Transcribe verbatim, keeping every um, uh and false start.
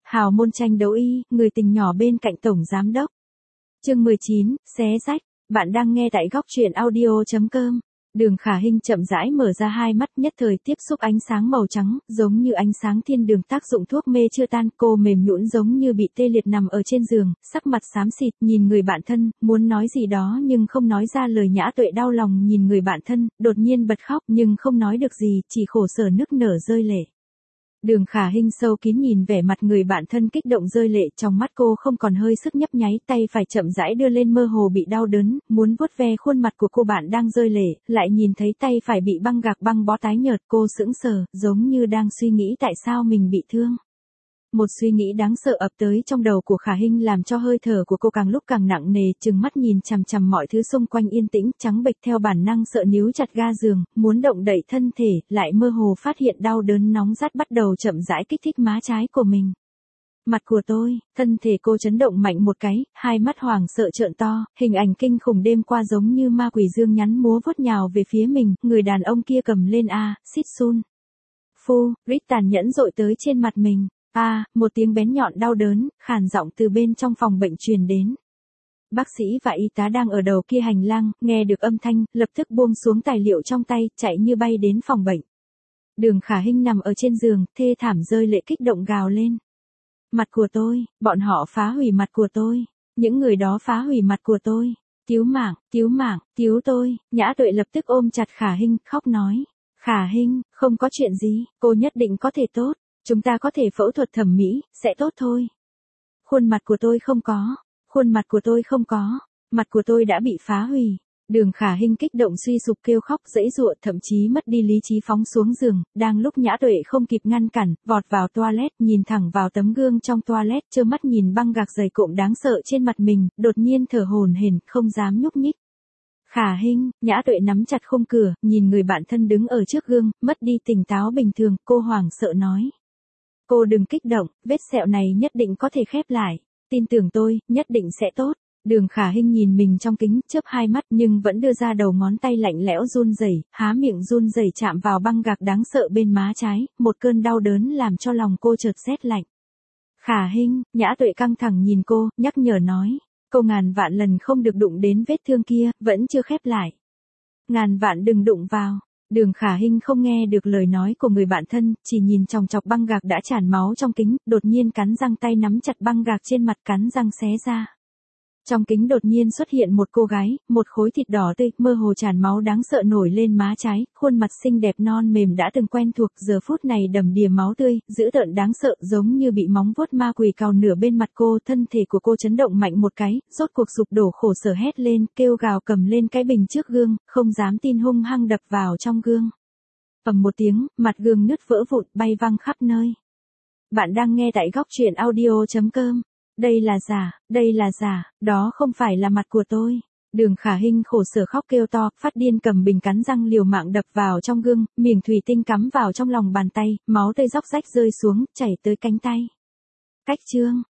Hào môn tranh đấu y, người tình nhỏ bên cạnh tổng giám đốc. Chương mười chín, xé rách. Bạn đang nghe tại góc truyện audio chấm com. Đường Khả Hinh chậm rãi mở ra hai mắt, nhất thời tiếp xúc ánh sáng màu trắng, giống như ánh sáng thiên đường tác dụng thuốc mê chưa tan. Cô mềm nhũn giống như bị tê liệt nằm ở trên giường, sắc mặt xám xịt, nhìn người bạn thân, muốn nói gì đó nhưng không nói ra lời. Nhã Tuệ đau lòng nhìn người bạn thân, đột nhiên bật khóc nhưng không nói được gì, chỉ khổ sở nức nở rơi lệ. Đường Khả Hinh sâu kín nhìn vẻ mặt người bạn thân kích động rơi lệ, trong mắt cô không còn hơi sức nhấp nháy, tay phải chậm rãi đưa lên mơ hồ bị đau đớn, muốn vuốt ve khuôn mặt của cô bạn đang rơi lệ, lại nhìn thấy tay phải bị băng gạc băng bó tái nhợt, cô sững sờ, giống như đang suy nghĩ tại sao mình bị thương. Một suy nghĩ đáng sợ ập tới trong đầu của Khả Hinh làm cho hơi thở của cô càng lúc càng nặng nề, trừng mắt nhìn chằm chằm mọi thứ xung quanh yên tĩnh, trắng bệch theo bản năng sợ níu chặt ga giường, muốn động đậy thân thể, lại mơ hồ phát hiện đau đớn nóng rát bắt đầu chậm rãi kích thích má trái của mình. Mặt của tôi, thân thể cô chấn động mạnh một cái, hai mắt hoảng sợ trợn to, hình ảnh kinh khủng đêm qua giống như ma quỷ dương nhắn múa vuốt nhào về phía mình, người đàn ông kia cầm lên a, xít sun. Phu, rít tàn nhẫn dội tới trên mặt mình. A, à, một tiếng bén nhọn đau đớn, khàn giọng từ bên trong phòng bệnh truyền đến. Bác sĩ và y tá đang ở đầu kia hành lang, nghe được âm thanh, lập tức buông xuống tài liệu trong tay, chạy như bay đến phòng bệnh. Đường Khả Hinh nằm ở trên giường, thê thảm rơi lệ kích động gào lên. Mặt của tôi, bọn họ phá hủy mặt của tôi, những người đó phá hủy mặt của tôi, cứu mạng, cứu mạng, cứu tôi. Nhã Tuệ lập tức ôm chặt Khả Hinh, khóc nói. Khả Hinh, không có chuyện gì, cô nhất định có thể tốt. Chúng ta có thể phẫu thuật thẩm mỹ, sẽ tốt thôi. Khuôn mặt của tôi không có. Khuôn mặt của tôi không có. Mặt của tôi đã bị phá hủy. Đường Khả Hinh kích động suy sụp kêu khóc giãy giụa, thậm chí mất đi lý trí phóng xuống giường. Đang lúc Nhã Tuệ không kịp ngăn cản, vọt vào toilet, nhìn thẳng vào tấm gương trong toilet, trơ mắt nhìn băng gạc dày cộm đáng sợ trên mặt mình, đột nhiên thở hổn hển, không dám nhúc nhích. Khả Hinh, Nhã Tuệ nắm chặt khung cửa, nhìn người bạn thân đứng ở trước gương, mất đi tỉnh táo bình thường, cô hoảng sợ nói. Cô đừng kích động, vết sẹo này nhất định có thể khép lại. Tin tưởng tôi, nhất định sẽ tốt. Đường Khả Hinh nhìn mình trong kính, chớp hai mắt nhưng vẫn đưa ra đầu ngón tay lạnh lẽo run rẩy, há miệng run rẩy chạm vào băng gạc đáng sợ bên má trái, một cơn đau đớn làm cho lòng cô chợt rét lạnh. Khả Hinh, Nhã Tuệ căng thẳng nhìn cô, nhắc nhở nói. Cô ngàn vạn lần không được đụng đến vết thương kia, vẫn chưa khép lại. Ngàn vạn đừng đụng vào. Đường Khả Hinh không nghe được lời nói của người bạn thân, chỉ nhìn chòng chọc băng gạc đã tràn máu trong kính, đột nhiên cắn răng tay nắm chặt băng gạc trên mặt cắn răng xé ra. Trong kính đột nhiên xuất hiện một cô gái, một khối thịt đỏ tươi, mơ hồ tràn máu đáng sợ nổi lên má trái, khuôn mặt xinh đẹp non mềm đã từng quen thuộc, giờ phút này đầm đìa máu tươi, dữ tợn đáng sợ giống như bị móng vuốt ma quỷ cào nửa bên mặt cô, thân thể của cô chấn động mạnh một cái, rốt cuộc sụp đổ khổ sở hét lên, kêu gào cầm lên cái bình trước gương, không dám tin hung hăng đập vào trong gương. Ầm một tiếng, mặt gương nứt vỡ vụn, bay văng khắp nơi. Bạn đang nghe tại góc truyện audio chấm com. Đây là giả, đây là giả, đó không phải là mặt của tôi. Đường Khả Hinh khổ sở khóc kêu to, phát điên cầm bình cắn răng liều mạng đập vào trong gương, miếng thủy tinh cắm vào trong lòng bàn tay, máu tươi róc rách rơi xuống, chảy tới cánh tay. Cách chương.